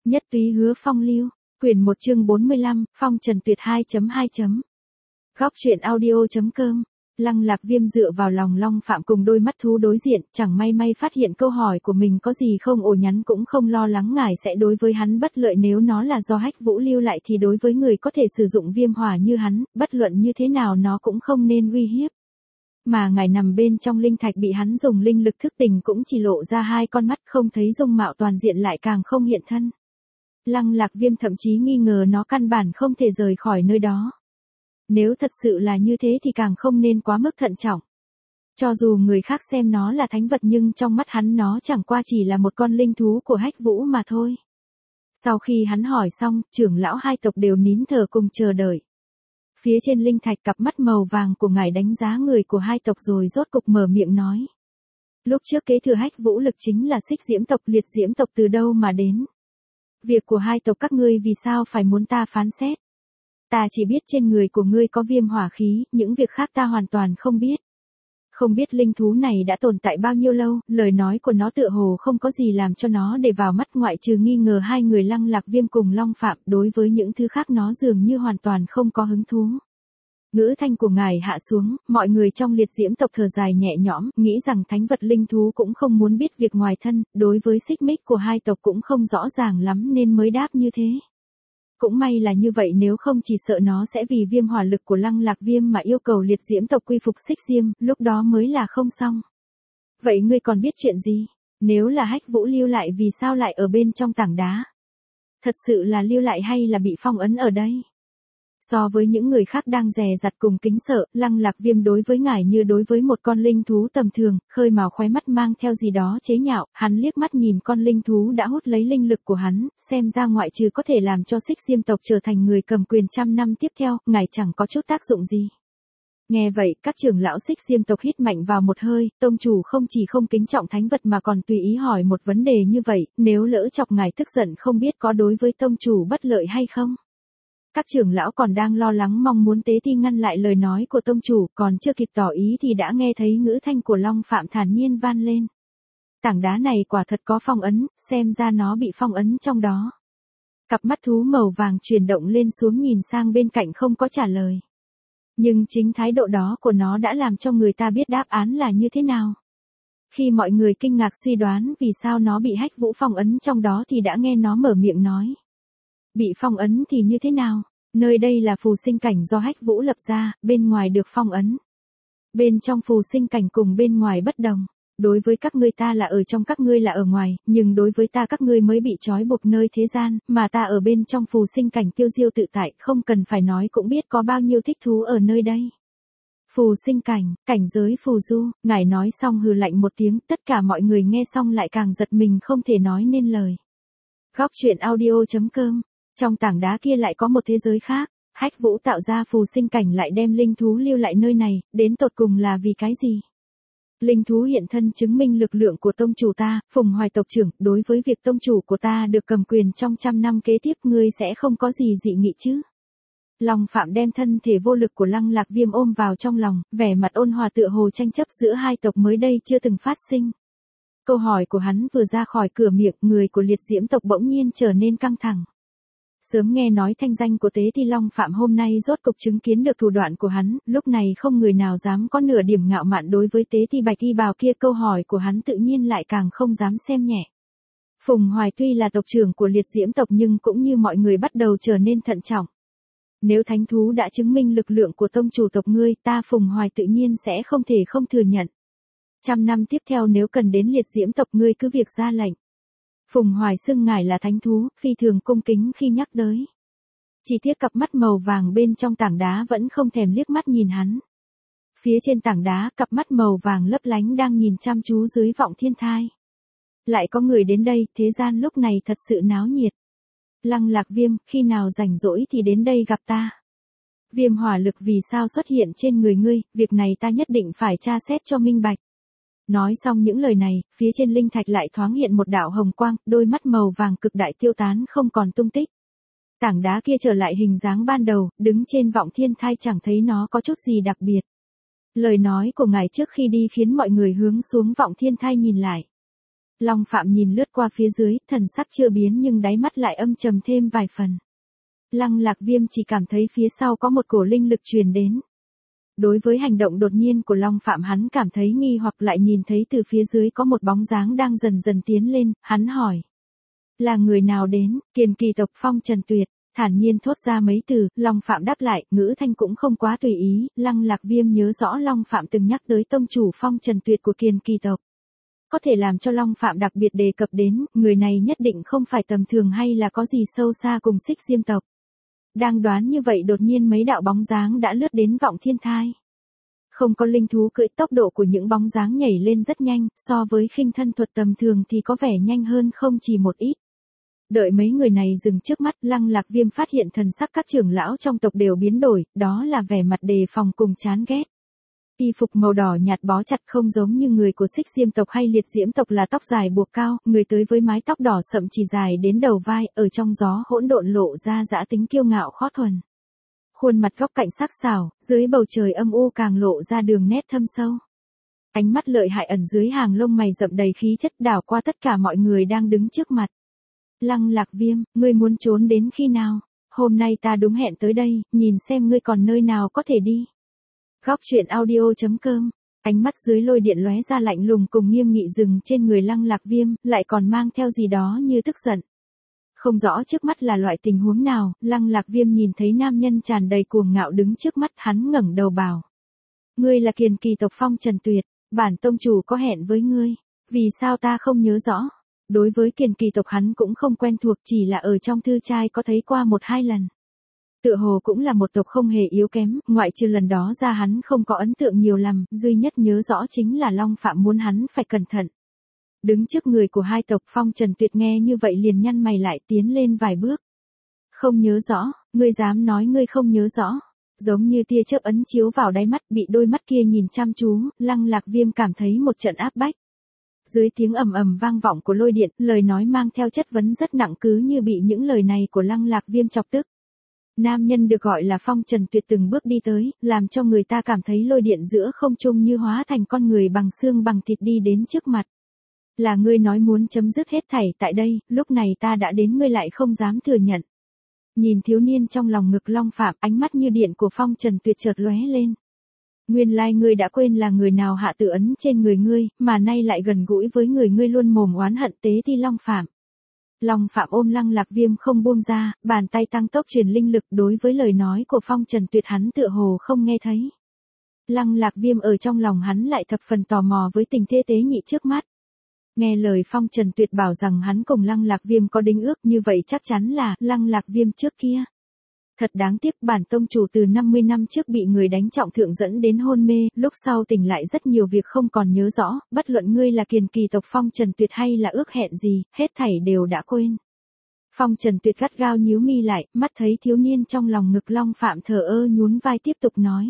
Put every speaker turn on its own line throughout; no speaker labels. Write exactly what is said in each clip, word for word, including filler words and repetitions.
Nhất túy hứa phong lưu, quyển một chương bốn mươi lăm, phong trần tuyệt hai chấm hai. Góc truyện audio.com, Lăng Lạc Viêm dựa vào lòng Long Phạm cùng đôi mắt thú đối diện, chẳng may may phát hiện câu hỏi của mình có gì không ổ nhắn cũng không lo lắng ngài sẽ đối với hắn bất lợi nếu nó là do Hách Vũ lưu lại thì đối với người có thể sử dụng viêm hỏa như hắn, bất luận như thế nào nó cũng không nên uy hiếp. Mà ngài nằm bên trong linh thạch bị hắn dùng linh lực thức tỉnh cũng chỉ lộ ra hai con mắt không thấy dung mạo toàn diện lại càng không hiện thân. Lăng Lạc Viêm thậm chí nghi ngờ nó căn bản không thể rời khỏi nơi đó. Nếu thật sự là như thế thì càng không nên quá mức thận trọng. Cho dù người khác xem nó là thánh vật nhưng trong mắt hắn nó chẳng qua chỉ là một con linh thú của Hách Vũ mà thôi. Sau khi hắn hỏi xong, trưởng lão hai tộc đều nín thở cùng chờ đợi. Phía trên linh thạch cặp mắt màu vàng của ngài đánh giá người của hai tộc rồi rốt cục mở miệng nói. Lúc trước kế thừa Hách Vũ lực chính là Xích Diễm tộc, Liệt Diễm tộc từ đâu mà đến? Việc của hai tộc các ngươi vì sao phải muốn ta phán xét? Ta chỉ biết trên người của ngươi có viêm hỏa khí, những việc khác ta hoàn toàn không biết. Không biết linh thú này đã tồn tại bao nhiêu lâu, lời nói của nó tựa hồ không có gì làm cho nó để vào mắt ngoại trừ nghi ngờ hai người Lăng Lạc Viêm cùng Long Phạm, đối với những thứ khác nó dường như hoàn toàn không có hứng thú. Ngữ thanh của ngài hạ xuống, mọi người trong Liệt Diễm tộc thở dài nhẹ nhõm, nghĩ rằng thánh vật linh thú cũng không muốn biết việc ngoài thân, đối với xích mích của hai tộc cũng không rõ ràng lắm nên mới đáp như thế. Cũng may là như vậy, nếu không chỉ sợ nó sẽ vì viêm hỏa lực của Lăng Lạc Viêm mà yêu cầu Liệt Diễm tộc quy phục Xích Diêm, lúc đó mới là không xong. Vậy ngươi còn biết chuyện gì? Nếu là Hách Vũ lưu lại vì sao lại ở bên trong tảng đá? Thật sự là lưu lại hay là bị phong ấn ở đây? So với những người khác đang dè dặt cùng kính sợ, Lăng Lạc Viêm đối với ngài như đối với một con linh thú tầm thường, khơi mào khóe mắt mang theo gì đó chế nhạo, hắn liếc mắt nhìn con linh thú đã hút lấy linh lực của hắn, xem ra ngoại trừ có thể làm cho Xích Diêm tộc trở thành người cầm quyền trăm năm tiếp theo, ngài chẳng có chút tác dụng gì. Nghe vậy, các trưởng lão Xích Diêm tộc hít mạnh vào một hơi, tông chủ không chỉ không kính trọng thánh vật mà còn tùy ý hỏi một vấn đề như vậy, nếu lỡ chọc ngài tức giận không biết có đối với tông chủ bất lợi hay không? Các trưởng lão còn đang lo lắng mong muốn Tế Ti ngăn lại lời nói của tông chủ, còn chưa kịp tỏ ý thì đã nghe thấy ngữ thanh của Long Phạm thản nhiên van lên. Tảng đá này quả thật có phong ấn, xem ra nó bị phong ấn trong đó. Cặp mắt thú màu vàng chuyển động lên xuống nhìn sang bên cạnh không có trả lời. Nhưng chính thái độ đó của nó đã làm cho người ta biết đáp án là như thế nào. Khi mọi người kinh ngạc suy đoán vì sao nó bị Hách Vũ phong ấn trong đó thì đã nghe nó mở miệng nói. Bị phong ấn thì như thế nào? Nơi đây là phù sinh cảnh do Hách Vũ lập ra, bên ngoài được phong ấn. Bên trong phù sinh cảnh cùng bên ngoài bất đồng. Đối với các ngươi ta là ở trong, các ngươi là ở ngoài, nhưng đối với ta các ngươi mới bị trói buộc nơi thế gian, mà ta ở bên trong phù sinh cảnh tiêu diêu tự tại, không cần phải nói cũng biết có bao nhiêu thích thú ở nơi đây. Phù sinh cảnh, cảnh giới phù du, ngài nói xong hừ lạnh một tiếng, tất cả mọi người nghe xong lại càng giật mình không thể nói nên lời. Góc truyện audio.com, trong tảng đá kia lại có một thế giới khác, Hách Vũ tạo ra phù sinh cảnh lại đem linh thú lưu lại nơi này, đến tột cùng là vì cái gì? Linh thú hiện thân chứng minh lực lượng của tông chủ ta, Phùng Hoài tộc trưởng, đối với việc tông chủ của ta được cầm quyền trong trăm năm kế tiếp ngươi sẽ không có gì dị nghị chứ? Long Phạm đem thân thể vô lực của Lăng Lạc Viêm ôm vào trong lòng, vẻ mặt ôn hòa tựa hồ tranh chấp giữa hai tộc mới đây chưa từng phát sinh. Câu hỏi của hắn vừa ra khỏi cửa miệng, người của Liệt Diễm tộc bỗng nhiên trở nên căng thẳng. Sớm nghe nói thanh danh của Tế Ti Long Phạm hôm nay rốt cục chứng kiến được thủ đoạn của hắn, lúc này không người nào dám có nửa điểm ngạo mạn đối với Tế Ti Bạch Y Bào kia, câu hỏi của hắn tự nhiên lại càng không dám xem nhẹ. Phùng Hoài tuy là tộc trưởng của Liệt Diễm tộc nhưng cũng như mọi người bắt đầu trở nên thận trọng. Nếu thánh thú đã chứng minh lực lượng của tông chủ tộc ngươi, ta Phùng Hoài tự nhiên sẽ không thể không thừa nhận. Trăm năm tiếp theo nếu cần đến Liệt Diễm tộc ngươi cứ việc ra lệnh. Phùng Hoài xưng ngài là thánh thú, phi thường cung kính khi nhắc tới. Chỉ tiếc cặp mắt màu vàng bên trong tảng đá vẫn không thèm liếc mắt nhìn hắn. Phía trên tảng đá, cặp mắt màu vàng lấp lánh đang nhìn chăm chú dưới vọng thiên thai. Lại có người đến đây, thế gian lúc này thật sự náo nhiệt. Lăng Lạc Viêm, khi nào rảnh rỗi thì đến đây gặp ta. Viêm hỏa lực vì sao xuất hiện trên người ngươi, việc này ta nhất định phải tra xét cho minh bạch. Nói xong những lời này, phía trên linh thạch lại thoáng hiện một đạo hồng quang, đôi mắt màu vàng cực đại tiêu tán không còn tung tích. Tảng đá kia trở lại hình dáng ban đầu, đứng trên vọng thiên thai chẳng thấy nó có chút gì đặc biệt. Lời nói của ngài trước khi đi khiến mọi người hướng xuống vọng thiên thai nhìn lại. Long Phạm nhìn lướt qua phía dưới, thần sắc chưa biến nhưng đáy mắt lại âm trầm thêm vài phần. Lăng Lạc Viêm chỉ cảm thấy phía sau có một cổ linh lực truyền đến. Đối với hành động đột nhiên của Long Phạm hắn cảm thấy nghi hoặc lại nhìn thấy từ phía dưới có một bóng dáng đang dần dần tiến lên, hắn hỏi. Là người nào đến? Kiền Kỳ tộc Phong Trần Tuyệt, thản nhiên thốt ra mấy từ, Long Phạm đáp lại, ngữ thanh cũng không quá tùy ý, Lăng Lạc Viêm nhớ rõ Long Phạm từng nhắc tới tông chủ Phong Trần Tuyệt của Kiền Kỳ tộc. Có thể làm cho Long Phạm đặc biệt đề cập đến, người này nhất định không phải tầm thường hay là có gì sâu xa cùng Xích Diêm tộc. Đang đoán như vậy đột nhiên mấy đạo bóng dáng đã lướt đến Vọng Thiên Thai. Không có linh thú cưỡi, tốc độ của những bóng dáng nhảy lên rất nhanh, so với khinh thân thuật tầm thường thì có vẻ nhanh hơn không chỉ một ít. Đợi mấy người này dừng trước mắt, Lăng Lạc Viêm phát hiện thần sắc các trưởng lão trong tộc đều biến đổi, đó là vẻ mặt đề phòng cùng chán ghét. Y phục màu đỏ nhạt bó chặt không giống như người của Xích Diêm tộc hay Liệt Diễm tộc là tóc dài buộc cao, người tới với mái tóc đỏ sậm chỉ dài đến đầu vai, ở trong gió hỗn độn lộ ra dã tính kiêu ngạo khó thuần. Khuôn mặt góc cạnh sắc sảo, dưới bầu trời âm u càng lộ ra đường nét thâm sâu. Ánh mắt lợi hại ẩn dưới hàng lông mày rậm đầy khí chất đảo qua tất cả mọi người đang đứng trước mặt. Lăng Lạc Viêm, ngươi muốn trốn đến khi nào? Hôm nay ta đúng hẹn tới đây, nhìn xem ngươi còn nơi nào có thể đi. Góc truyện audio chấm com. Ánh mắt dưới lôi điện lóe ra lạnh lùng cùng nghiêm nghị dừng trên người Lăng Lạc Viêm, lại còn mang theo gì đó như tức giận. Không rõ trước mắt là loại tình huống nào, Lăng Lạc Viêm nhìn thấy nam nhân tràn đầy cuồng ngạo đứng trước mắt, hắn ngẩng đầu bảo. Ngươi là Kiền Kỳ tộc Phong Trần Tuyệt, bản tông chủ có hẹn với ngươi, vì sao ta không nhớ rõ. Đối với Kiền Kỳ tộc hắn cũng không quen thuộc, chỉ là ở trong thư trai có thấy qua một hai lần. Tựa hồ cũng là một tộc không hề yếu kém, ngoại trừ lần đó ra hắn không có ấn tượng nhiều lắm, duy nhất nhớ rõ chính là Long Phạm muốn hắn phải cẩn thận. Đứng trước người của hai tộc, Phong Trần Tuyệt nghe như vậy liền nhăn mày lại tiến lên vài bước. Không nhớ rõ, ngươi dám nói ngươi không nhớ rõ. Giống như tia chớp ấn chiếu vào đáy mắt, bị đôi mắt kia nhìn chăm chú, Lăng Lạc Viêm cảm thấy một trận áp bách. Dưới tiếng ầm ầm vang vọng của lôi điện, lời nói mang theo chất vấn rất nặng cứ như bị những lời này của Lăng Lạc Viêm chọc tức. Nam nhân được gọi là Phong Trần Tuyệt từng bước đi tới, làm cho người ta cảm thấy lôi điện giữa không trung như hóa thành con người bằng xương bằng thịt đi đến trước mặt. Là ngươi nói muốn chấm dứt hết thảy tại đây, lúc này ta đã đến ngươi lại không dám thừa nhận. Nhìn thiếu niên trong lòng ngực Long Phạm, ánh mắt như điện của Phong Trần Tuyệt chợt lóe lên. Nguyên lai ngươi đã quên là người nào hạ tự ấn trên người ngươi, mà nay lại gần gũi với người ngươi luôn mồm oán hận tế thi Long Phạm. Long Phạm ôm Lăng Lạc Viêm không buông ra, bàn tay tăng tốc truyền linh lực, đối với lời nói của Phong Trần Tuyệt hắn tựa hồ không nghe thấy. Lăng Lạc Viêm ở trong lòng hắn lại thập phần tò mò với tình thế tế nhị trước mắt. Nghe lời Phong Trần Tuyệt bảo rằng hắn cùng Lăng Lạc Viêm có đính ước, như vậy chắc chắn là Lăng Lạc Viêm trước kia. Thật đáng tiếc, bản tông chủ từ năm mươi năm trước bị người đánh trọng thương dẫn đến hôn mê, lúc sau tỉnh lại rất nhiều việc không còn nhớ rõ, bất luận ngươi là Kiền Kỳ tộc Phong Trần Tuyệt hay là ước hẹn gì, hết thảy đều đã quên. Phong Trần Tuyệt gắt gao nhíu mi lại, mắt thấy thiếu niên trong lòng ngực Long Phạm thờ ơ nhún vai tiếp tục nói.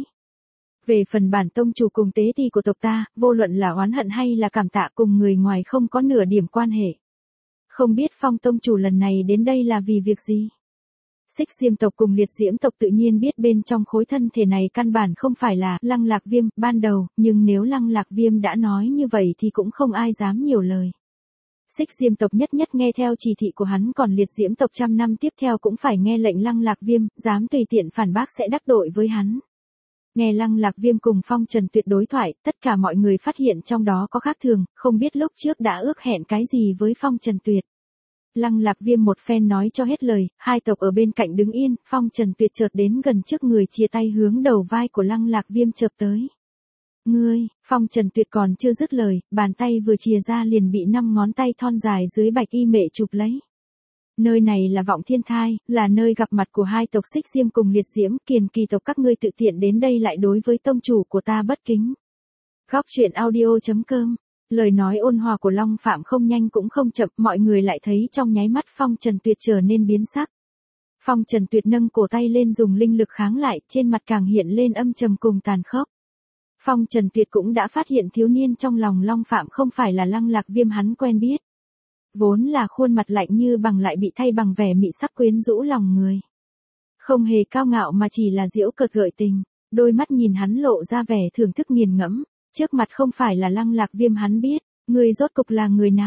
Về phần bản tông chủ cùng tế ti của tộc ta, vô luận là oán hận hay là cảm tạ cùng người ngoài không có nửa điểm quan hệ. Không biết Phong tông chủ lần này đến đây là vì việc gì? Xích Diêm tộc cùng Liệt Diễm tộc tự nhiên biết bên trong khối thân thể này căn bản không phải là Lăng Lạc Viêm ban đầu, nhưng nếu Lăng Lạc Viêm đã nói như vậy thì cũng không ai dám nhiều lời. Xích Diêm tộc nhất nhất nghe theo chỉ thị của hắn, còn Liệt Diễm tộc trăm năm tiếp theo cũng phải nghe lệnh Lăng Lạc Viêm, dám tùy tiện phản bác sẽ đắc tội với hắn. Nghe Lăng Lạc Viêm cùng Phong Trần Tuyệt đối thoại, tất cả mọi người phát hiện trong đó có khác thường, không biết lúc trước đã ước hẹn cái gì với Phong Trần Tuyệt. Lăng Lạc Viêm một phen nói cho hết lời, hai tộc ở bên cạnh đứng yên, Phong Trần Tuyệt chợt đến gần trước người chia tay hướng đầu vai của Lăng Lạc Viêm chợp tới. Ngươi, Phong Trần Tuyệt còn chưa dứt lời, bàn tay vừa chìa ra liền bị năm ngón tay thon dài dưới bạch y mệ chụp lấy. Nơi này là Vọng Thiên Thai, là nơi gặp mặt của hai tộc Xích Diêm cùng Liệt Diễm, Kiền Kỳ tộc các ngươi tự tiện đến đây lại đối với tông chủ của ta bất kính. Góc truyện audio chấm com. Lời nói ôn hòa của Long Phạm không nhanh cũng không chậm, mọi người lại thấy trong nháy mắt Phong Trần Tuyệt trở nên biến sắc. Phong Trần Tuyệt nâng cổ tay lên dùng linh lực kháng lại, trên mặt càng hiện lên âm trầm cùng tàn khốc. Phong Trần Tuyệt cũng đã phát hiện thiếu niên trong lòng Long Phạm không phải là Lăng Lạc Viêm hắn quen biết. Vốn là khuôn mặt lạnh như bằng lại bị thay bằng vẻ mị sắc quyến rũ lòng người. Không hề cao ngạo mà chỉ là giễu cợt gợi tình, đôi mắt nhìn hắn lộ ra vẻ thưởng thức nghiền ngẫm. Trước mặt không phải là Lăng Lạc Viêm hắn biết, người rốt cục là người nào,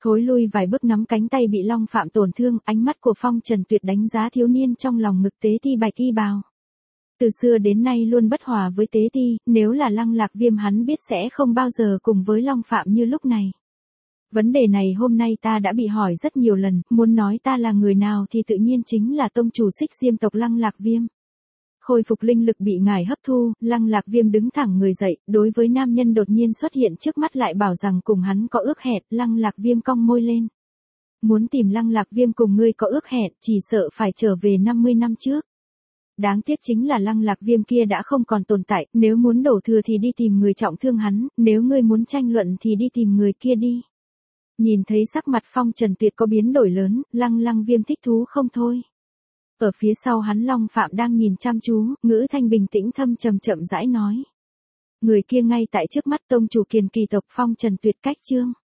Thối lui vài bước nắm cánh tay bị Long Phạm tổn thương, ánh mắt của Phong Trần Tuyệt đánh giá thiếu niên trong lòng ngực Tế Ti bạch y bào. Từ xưa đến nay luôn bất hòa với Tế Ti, nếu là Lăng Lạc Viêm hắn biết sẽ không bao giờ cùng với Long Phạm như lúc này. Vấn đề này hôm nay ta đã bị hỏi rất nhiều lần, muốn nói ta là người nào thì tự nhiên chính là tông chủ Xích Diêm tộc Lăng Lạc Viêm. Khôi phục linh lực bị ngài hấp thu, Lăng Lạc Viêm đứng thẳng người dậy, đối với nam nhân đột nhiên xuất hiện trước mắt lại bảo rằng cùng hắn có ước hẹn, Lăng Lạc Viêm cong môi lên. Muốn tìm Lăng Lạc Viêm cùng ngươi có ước hẹn, chỉ sợ phải trở về năm mươi năm trước. Đáng tiếc chính là Lăng Lạc Viêm kia đã không còn tồn tại, nếu muốn đổ thừa thì đi tìm người trọng thương hắn, nếu ngươi muốn tranh luận thì đi tìm người kia đi. Nhìn thấy sắc mặt Phong Trần Tuyệt có biến đổi lớn, Lăng Lăng Viêm thích thú không thôi. Ở phía sau hắn Long Phạm đang nhìn chăm chú, ngữ thanh bình tĩnh thâm trầm chậm rãi nói. Người kia ngay tại trước mắt tông chủ Kiền Kỳ tộc Phong Trần Tuyệt cách chương.